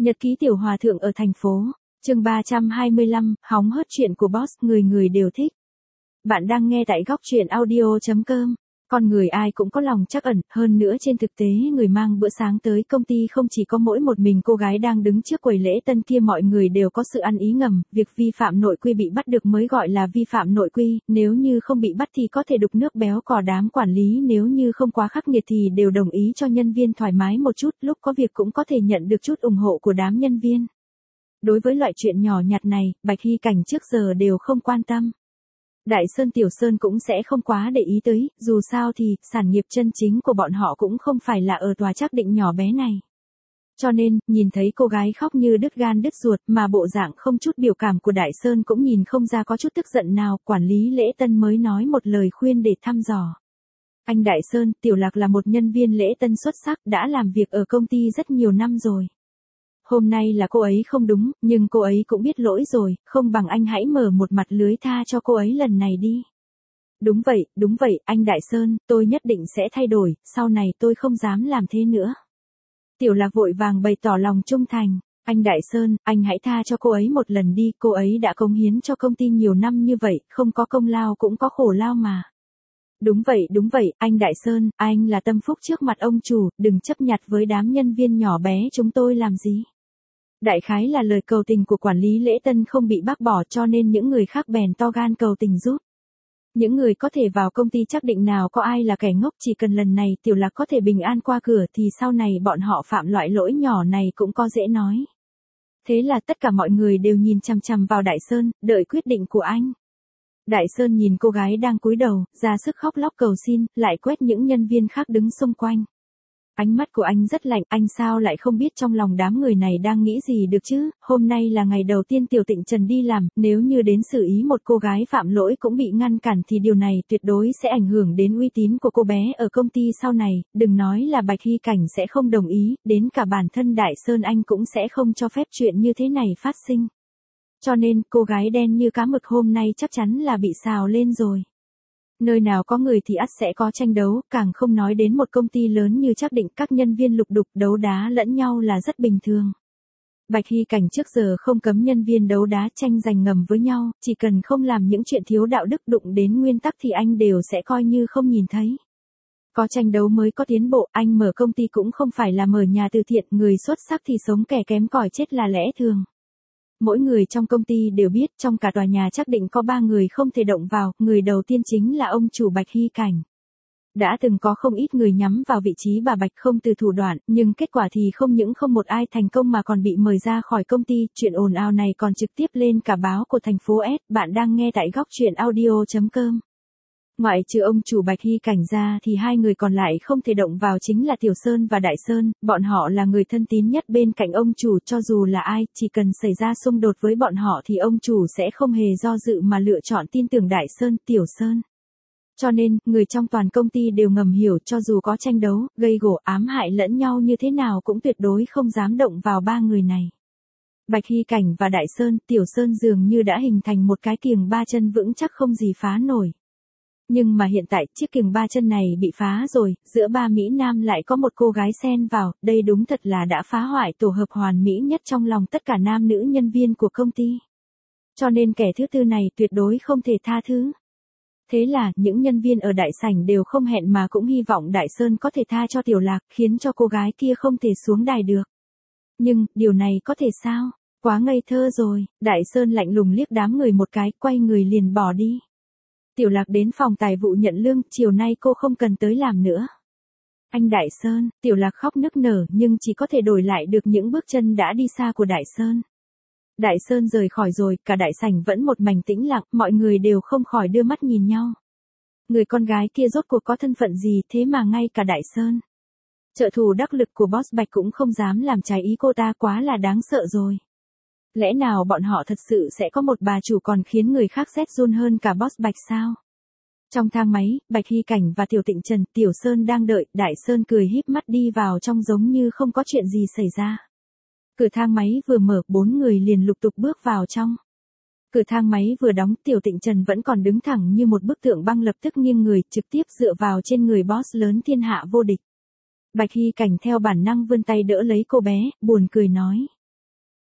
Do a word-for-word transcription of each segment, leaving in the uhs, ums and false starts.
Nhật ký tiểu hòa thượng ở thành phố. Chương ba trăm hai mươi lăm, hóng hớt chuyện của boss, người người đều thích. Bạn đang nghe tại góc truyện audio chấm com. Con người ai cũng có lòng trắc ẩn, hơn nữa trên thực tế người mang bữa sáng tới công ty không chỉ có mỗi một mình cô gái đang đứng trước quầy lễ tân kia, mọi người đều có sự ăn ý ngầm, việc vi phạm nội quy bị bắt được mới gọi là vi phạm nội quy, nếu như không bị bắt thì có thể đục nước béo cò đám quản lý, nếu như không quá khắc nghiệt thì đều đồng ý cho nhân viên thoải mái một chút, lúc có việc cũng có thể nhận được chút ủng hộ của đám nhân viên. Đối với loại chuyện nhỏ nhặt này, Bạch Hy Cảnh trước giờ đều không quan tâm. Đại Sơn Tiểu Sơn cũng sẽ không quá để ý tới, dù sao thì, sản nghiệp chân chính của bọn họ cũng không phải là ở tòa Trác Định nhỏ bé này. Cho nên, nhìn thấy cô gái khóc như đứt gan đứt ruột mà bộ dạng không chút biểu cảm của Đại Sơn cũng nhìn không ra có chút tức giận nào, quản lý lễ tân mới nói một lời khuyên để thăm dò. Anh Đại Sơn, Tiểu Lạc là một nhân viên lễ tân xuất sắc, đã làm việc ở công ty rất nhiều năm rồi. Hôm nay là cô ấy không đúng, nhưng cô ấy cũng biết lỗi rồi, không bằng anh hãy mở một mặt lưới tha cho cô ấy lần này đi. Đúng vậy, đúng vậy, anh Đại Sơn, tôi nhất định sẽ thay đổi, sau này tôi không dám làm thế nữa. Tiểu Lạc vội vàng bày tỏ lòng trung thành. Anh Đại Sơn, anh hãy tha cho cô ấy một lần đi, cô ấy đã cống hiến cho công ty nhiều năm như vậy, không có công lao cũng có khổ lao mà. Đúng vậy, đúng vậy, anh Đại Sơn, anh là tâm phúc trước mặt ông chủ, đừng chấp nhặt với đám nhân viên nhỏ bé chúng tôi làm gì. Đại khái là lời cầu tình của quản lý lễ tân không bị bác bỏ, cho nên những người khác bèn to gan cầu tình giúp. Những người có thể vào công ty Trác Định nào có ai là kẻ ngốc, chỉ cần lần này Tiểu Lạc có thể bình an qua cửa thì sau này bọn họ phạm loại lỗi nhỏ này cũng có dễ nói. Thế là tất cả mọi người đều nhìn chằm chằm vào Đại Sơn, đợi quyết định của anh. Đại Sơn nhìn cô gái đang cúi đầu, ra sức khóc lóc cầu xin, lại quét những nhân viên khác đứng xung quanh. Ánh mắt của anh rất lạnh, anh sao lại không biết trong lòng đám người này đang nghĩ gì được chứ, hôm nay là ngày đầu tiên Tiểu Tịnh Trần đi làm, nếu như đến xử ý một cô gái phạm lỗi cũng bị ngăn cản thì điều này tuyệt đối sẽ ảnh hưởng đến uy tín của cô bé ở công ty sau này, đừng nói là Bạch Hy Cảnh sẽ không đồng ý, đến cả bản thân Đại Sơn anh cũng sẽ không cho phép chuyện như thế này phát sinh. Cho nên, cô gái đen như cá mực hôm nay chắc chắn là bị xào lên rồi. Nơi nào có người thì ắt sẽ có tranh đấu, càng không nói đến một công ty lớn như Trác Định, các nhân viên lục đục đấu đá lẫn nhau là rất bình thường. Bạch Hy Cảnh trước giờ không cấm nhân viên đấu đá tranh giành ngầm với nhau, chỉ cần không làm những chuyện thiếu đạo đức đụng đến nguyên tắc thì anh đều sẽ coi như không nhìn thấy. Có tranh đấu mới có tiến bộ, anh mở công ty cũng không phải là mở nhà từ thiện, người xuất sắc thì sống, kẻ kém cỏi chết là lẽ thường. Mỗi người trong công ty đều biết trong cả tòa nhà Trác Định có ba người không thể động vào, người đầu tiên chính là ông chủ Bạch Hy Cảnh. Đã từng có không ít người nhắm vào vị trí bà Bạch không từ thủ đoạn, nhưng kết quả thì không những không một ai thành công mà còn bị mời ra khỏi công ty, chuyện ồn ào này còn trực tiếp lên cả báo của thành phố S, bạn đang nghe tại góc truyện audio chấm com. Ngoại trừ ông chủ Bạch Hy Cảnh ra thì hai người còn lại không thể động vào chính là Tiểu Sơn và Đại Sơn, bọn họ là người thân tín nhất bên cạnh ông chủ, cho dù là ai, chỉ cần xảy ra xung đột với bọn họ thì ông chủ sẽ không hề do dự mà lựa chọn tin tưởng Đại Sơn, Tiểu Sơn. Cho nên, người trong toàn công ty đều ngầm hiểu cho dù có tranh đấu, gây gổ ám hại lẫn nhau như thế nào cũng tuyệt đối không dám động vào ba người này. Bạch Hy Cảnh và Đại Sơn, Tiểu Sơn dường như đã hình thành một cái kiềng ba chân vững chắc không gì phá nổi. Nhưng mà hiện tại, chiếc kiềng ba chân này bị phá rồi, giữa ba Mỹ Nam lại có một cô gái xen vào, đây đúng thật là đã phá hoại tổ hợp hoàn mỹ nhất trong lòng tất cả nam nữ nhân viên của công ty. Cho nên kẻ thứ tư này tuyệt đối không thể tha thứ. Thế là, những nhân viên ở đại sảnh đều không hẹn mà cũng hy vọng Đại Sơn có thể tha cho Tiểu Lạc, khiến cho cô gái kia không thể xuống đài được. Nhưng, điều này có thể sao? Quá ngây thơ rồi, Đại Sơn lạnh lùng liếc đám người một cái, quay người liền bỏ đi. Tiểu Lạc đến phòng tài vụ nhận lương, chiều nay cô không cần tới làm nữa. Anh Đại Sơn, Tiểu Lạc khóc nức nở nhưng chỉ có thể đổi lại được những bước chân đã đi xa của Đại Sơn. Đại Sơn rời khỏi rồi, cả đại sảnh vẫn một mảnh tĩnh lặng, mọi người đều không khỏi đưa mắt nhìn nhau. Người con gái kia rốt cuộc có thân phận gì thế mà ngay cả Đại Sơn, trợ thủ đắc lực của boss Bạch cũng không dám làm trái ý cô ta, quá là đáng sợ rồi. Lẽ nào bọn họ thật sự sẽ có một bà chủ còn khiến người khác rét run hơn cả boss Bạch sao? Trong thang máy, Bạch Hy Cảnh và Tiểu Tịnh Trần, Tiểu Sơn đang đợi, Đại Sơn cười híp mắt đi vào trong giống như không có chuyện gì xảy ra. Cửa thang máy vừa mở, bốn người liền lục tục bước vào trong. Cửa thang máy vừa đóng, Tiểu Tịnh Trần vẫn còn đứng thẳng như một bức tượng băng, lập tức nghiêng người, trực tiếp dựa vào trên người boss lớn thiên hạ vô địch. Bạch Hy Cảnh theo bản năng vươn tay đỡ lấy cô bé, buồn cười nói.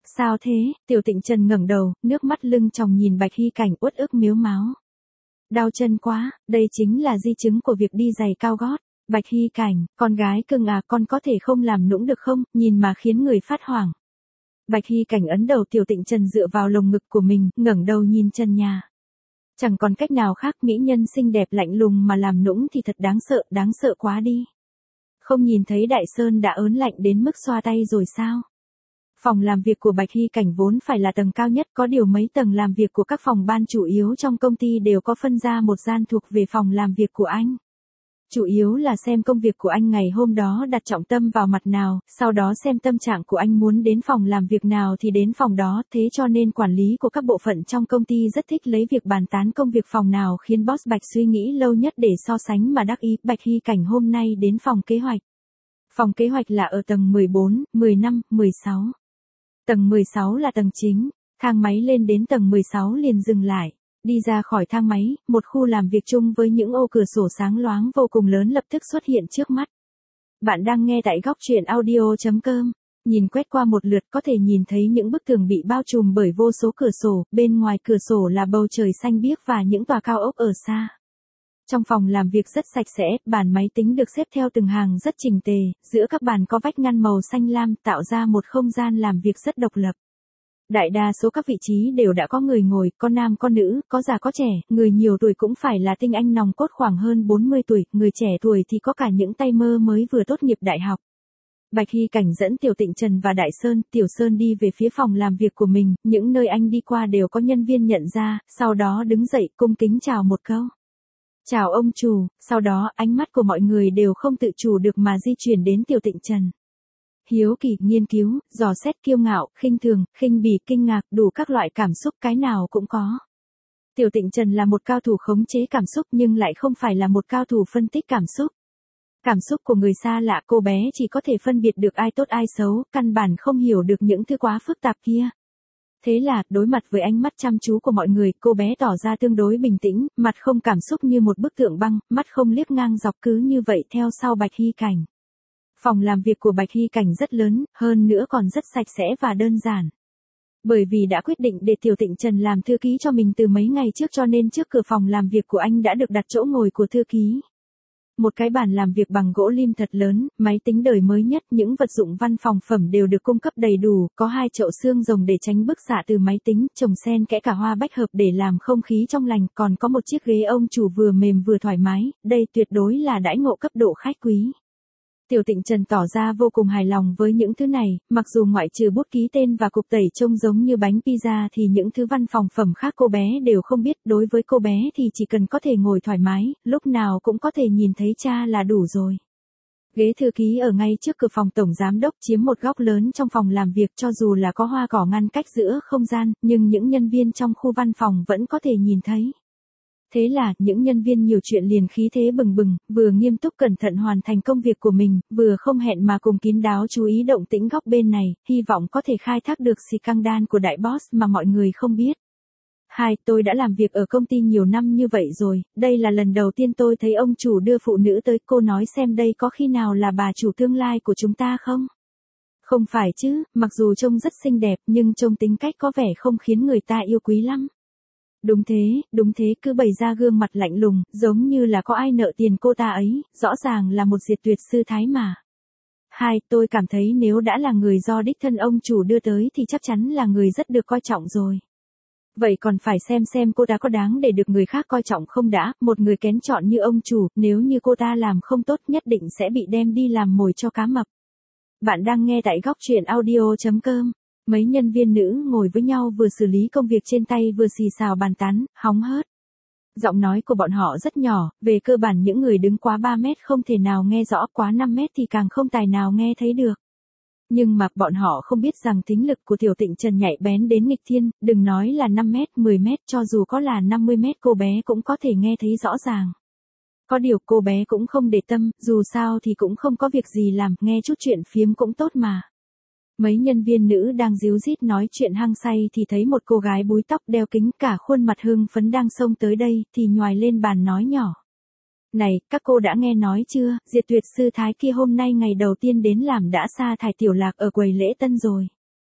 Sao thế? Tiểu Tịnh Trần ngẩng đầu, nước mắt lưng tròng nhìn Bạch Hy Cảnh uất ức miếu máu. Đau chân quá, đây chính là di chứng của việc đi giày cao gót. Bạch Hy Cảnh, con gái cưng à, con có thể không làm nũng được không, nhìn mà khiến người phát hoảng. Bạch Hy Cảnh ấn đầu Tiểu Tịnh Trần dựa vào lồng ngực của mình, ngẩng đầu nhìn trần nhà. Chẳng còn cách nào khác, mỹ nhân xinh đẹp lạnh lùng mà làm nũng thì thật đáng sợ, đáng sợ quá đi. Không nhìn thấy Đại Sơn đã ớn lạnh đến mức xoa tay rồi sao? Phòng làm việc của Bạch Hy Cảnh vốn phải là tầng cao nhất, có điều mấy tầng làm việc của các phòng ban chủ yếu trong công ty đều có phân ra một gian thuộc về phòng làm việc của anh. Chủ yếu là xem công việc của anh ngày hôm đó đặt trọng tâm vào mặt nào, sau đó xem tâm trạng của anh muốn đến phòng làm việc nào thì đến phòng đó, thế cho nên quản lý của các bộ phận trong công ty rất thích lấy việc bàn tán công việc phòng nào khiến boss Bạch suy nghĩ lâu nhất để so sánh mà đắc ý. Bạch Hy Cảnh hôm nay đến phòng kế hoạch. Phòng kế hoạch là ở tầng mười bốn, mười lăm, mười sáu. Tầng mười sáu là tầng chính, thang máy lên đến tầng mười sáu liền dừng lại. Đi ra khỏi thang máy, một khu làm việc chung với những ô cửa sổ sáng loáng vô cùng lớn lập tức xuất hiện trước mắt. Bạn đang nghe tại góc truyện audio.com. Nhìn quét qua một lượt có thể nhìn thấy những bức tường bị bao trùm bởi vô số cửa sổ, bên ngoài cửa sổ là bầu trời xanh biếc và những tòa cao ốc ở xa. Trong phòng làm việc rất sạch sẽ, bàn máy tính được xếp theo từng hàng rất chỉnh tề, giữa các bàn có vách ngăn màu xanh lam tạo ra một không gian làm việc rất độc lập. Đại đa số các vị trí đều đã có người ngồi, có nam có nữ, có già có trẻ, người nhiều tuổi cũng phải là tinh anh nòng cốt khoảng hơn bốn mươi tuổi, người trẻ tuổi thì có cả những tay mơ mới vừa tốt nghiệp đại học. Bạch Hy Cảnh dẫn Tiểu Tịnh Trần và Đại Sơn, Tiểu Sơn đi về phía phòng làm việc của mình, những nơi anh đi qua đều có nhân viên nhận ra, sau đó đứng dậy cung kính chào một câu. Chào ông chủ, sau đó ánh mắt của mọi người đều không tự chủ được mà di chuyển đến Tiểu Tịnh Trần. Hiếu kỳ, nghiên cứu, dò xét, kiêu ngạo, khinh thường, khinh bỉ, kinh ngạc, đủ các loại cảm xúc cái nào cũng có. Tiểu Tịnh Trần là một cao thủ khống chế cảm xúc nhưng lại không phải là một cao thủ phân tích cảm xúc. Cảm xúc của người xa lạ, cô bé chỉ có thể phân biệt được ai tốt ai xấu, căn bản không hiểu được những thứ quá phức tạp kia. Thế là, đối mặt với ánh mắt chăm chú của mọi người, cô bé tỏ ra tương đối bình tĩnh, mặt không cảm xúc như một bức tượng băng, mắt không liếc ngang dọc cứ như vậy theo sau Bạch Hy Cảnh. Phòng làm việc của Bạch Hy Cảnh rất lớn, hơn nữa còn rất sạch sẽ và đơn giản. Bởi vì đã quyết định để Tiểu Tịnh Trần làm thư ký cho mình từ mấy ngày trước cho nên trước cửa phòng làm việc của anh đã được đặt chỗ ngồi của thư ký. Một cái bàn làm việc bằng gỗ lim thật lớn, máy tính đời mới nhất, những vật dụng văn phòng phẩm đều được cung cấp đầy đủ, có hai chậu xương rồng để tránh bức xạ từ máy tính, trồng xen kẽ cả hoa bách hợp để làm không khí trong lành, còn có một chiếc ghế ông chủ vừa mềm vừa thoải mái, đây tuyệt đối là đãi ngộ cấp độ khách quý. Tiểu Tịnh Trần tỏ ra vô cùng hài lòng với những thứ này, mặc dù ngoại trừ bút ký tên và cục tẩy trông giống như bánh pizza thì những thứ văn phòng phẩm khác cô bé đều không biết, đối với cô bé thì chỉ cần có thể ngồi thoải mái, lúc nào cũng có thể nhìn thấy cha là đủ rồi. Ghế thư ký ở ngay trước cửa phòng tổng giám đốc chiếm một góc lớn trong phòng làm việc, cho dù là có hoa cỏ ngăn cách giữa không gian, nhưng những nhân viên trong khu văn phòng vẫn có thể nhìn thấy. Thế là, những nhân viên nhiều chuyện liền khí thế bừng bừng, vừa nghiêm túc cẩn thận hoàn thành công việc của mình, vừa không hẹn mà cùng kín đáo chú ý động tĩnh góc bên này, hy vọng có thể khai thác được scandal của đại boss mà mọi người không biết. Hai, tôi đã làm việc ở công ty nhiều năm như vậy rồi, đây là lần đầu tiên tôi thấy ông chủ đưa phụ nữ tới, cô nói xem đây có khi nào là bà chủ tương lai của chúng ta không? Không phải chứ, mặc dù trông rất xinh đẹp nhưng trông tính cách có vẻ không khiến người ta yêu quý lắm. Đúng thế, đúng thế, cứ bày ra gương mặt lạnh lùng, giống như là có ai nợ tiền cô ta ấy, rõ ràng là một diệt tuyệt sư thái mà. Hai, tôi cảm thấy nếu đã là người do đích thân ông chủ đưa tới thì chắc chắn là người rất được coi trọng rồi. Vậy còn phải xem xem cô ta có đáng để được người khác coi trọng không đã, một người kén chọn như ông chủ, nếu như cô ta làm không tốt nhất định sẽ bị đem đi làm mồi cho cá mập. Bạn đang nghe tại góc truyện audio.com. Mấy nhân viên nữ ngồi với nhau vừa xử lý công việc trên tay vừa xì xào bàn tán, hóng hớt. Giọng nói của bọn họ rất nhỏ, về cơ bản những người đứng quá ba mét không thể nào nghe rõ, quá năm mét thì càng không tài nào nghe thấy được. Nhưng mà bọn họ không biết rằng thính lực của Tiểu Tịnh Trần nhạy bén đến nghịch thiên, đừng nói là năm mét, mười mét, cho dù có là năm mươi mét cô bé cũng có thể nghe thấy rõ ràng. Có điều cô bé cũng không để tâm, dù sao thì cũng không có việc gì làm, nghe chút chuyện phiếm cũng tốt mà. Mấy nhân viên nữ đang díu dít nói chuyện hăng say thì thấy một cô gái búi tóc đeo kính cả khuôn mặt hưng phấn đang xông tới đây thì nhoài lên bàn nói nhỏ. Này, các cô đã nghe nói chưa, diệt tuyệt sư thái kia hôm nay ngày đầu tiên đến làm đã sa thải Tiểu Lạc ở quầy lễ tân rồi.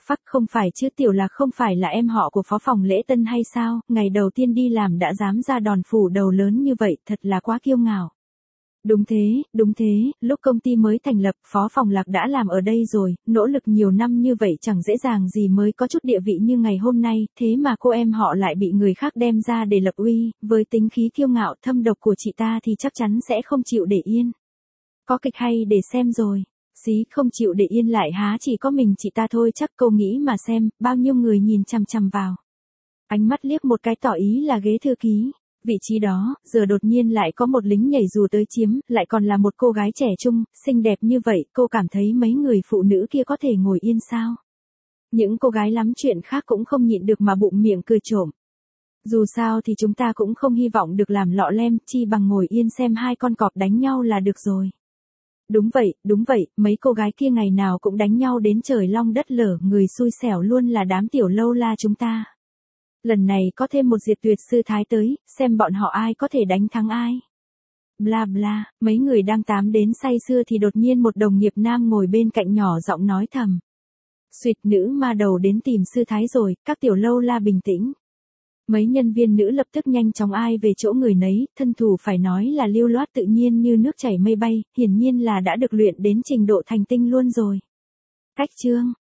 phắc không phải chứ, Tiểu Lạc không phải là em họ của phó phòng lễ tân hay sao, ngày đầu tiên đi làm đã dám ra đòn phủ đầu lớn như vậy, thật là quá kiêu ngạo. Đúng thế, đúng thế, lúc công ty mới thành lập, phó phòng Lạc đã làm ở đây rồi, nỗ lực nhiều năm như vậy chẳng dễ dàng gì mới có chút địa vị như ngày hôm nay, thế mà cô em họ lại bị người khác đem ra để lập uy, với tính khí kiêu ngạo thâm độc của chị ta thì chắc chắn sẽ không chịu để yên. Có kịch hay để xem rồi. Xí không chịu để yên lại há chỉ có mình chị ta thôi, chắc cô nghĩ mà xem, bao nhiêu người nhìn chằm chằm vào. Ánh mắt liếc một cái tỏ ý là ghế thư ký. Vị trí đó, giờ đột nhiên lại có một lính nhảy dù tới chiếm, lại còn là một cô gái trẻ trung, xinh đẹp như vậy, cô cảm thấy mấy người phụ nữ kia có thể ngồi yên sao? Những cô gái lắm chuyện khác cũng không nhịn được mà bụng miệng cười trộm. Dù sao thì chúng ta cũng không hy vọng được làm lọ lem, chi bằng ngồi yên xem hai con cọp đánh nhau là được rồi. Đúng vậy, đúng vậy, mấy cô gái kia ngày nào cũng đánh nhau đến trời long đất lở, người xui xẻo luôn là đám tiểu lâu la chúng ta. Lần này có thêm một diệt tuyệt sư thái tới, xem bọn họ ai có thể đánh thắng ai. Bla bla, mấy người đang tám đến say sưa thì đột nhiên một đồng nghiệp nam ngồi bên cạnh nhỏ giọng nói thầm. Xuyệt, nữ ma đầu đến tìm sư thái rồi, các tiểu lâu la bình tĩnh. Mấy nhân viên nữ lập tức nhanh chóng ai về chỗ người nấy, thân thủ phải nói là lưu loát tự nhiên như nước chảy mây bay, hiển nhiên là đã được luyện đến trình độ thành tinh luôn rồi. Cách chương